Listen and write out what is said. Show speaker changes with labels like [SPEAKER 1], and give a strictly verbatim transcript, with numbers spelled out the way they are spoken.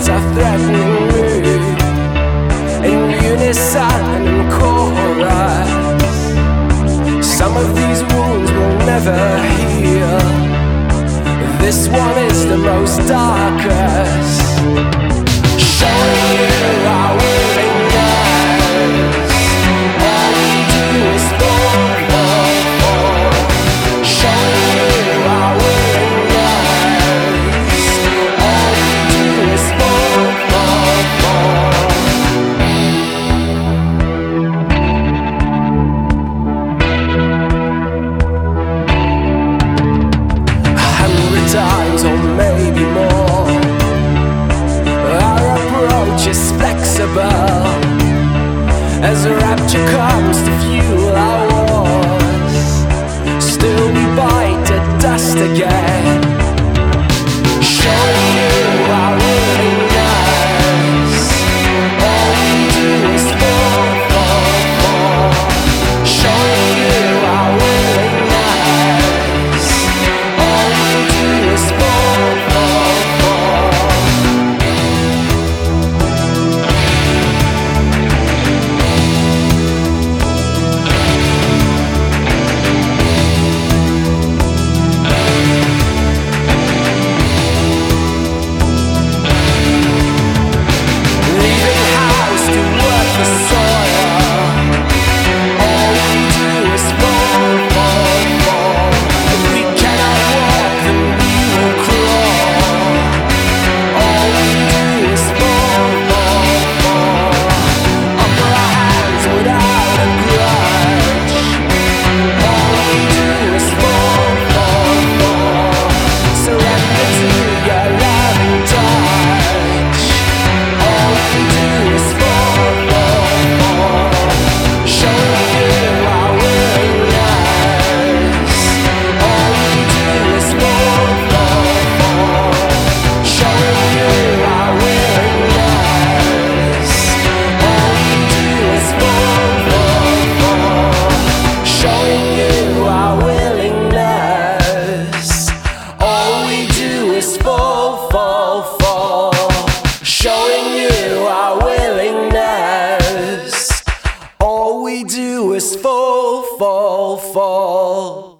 [SPEAKER 1] words are threatening me, in unison and chorus. Some of these wounds will never heal. This one is the most darkest. Showing you our willingness. All we do is fall, fall, fall. Showing you our willingness. All we do is fall, fall, fall. A hundred times or maybe more, our approach is flexible as rapture comes to fuel our wars. Still we bite the dust again, showing you our willingness. All we do is fall, fall, fall. Showing you our willingness. All we do is fall, fall, fall. Leaving house to work the soil. All we do is fall, fall, fall. If we cannot walk, then we will crawl. All we do is fall, fall, fall. Offer our hands without a grudge. All we do is fall, fall, fall. Surrender to your loving touch. All we do is fall, fall, fall. Showing you our willingness. All we do is fall, fall, fall. Showing you our willingness. All we do is fall, fall, fall. Showing you our willingness. All we do is fall, fall, fall. Showing you our willingness. All we do is fall, fall, fall.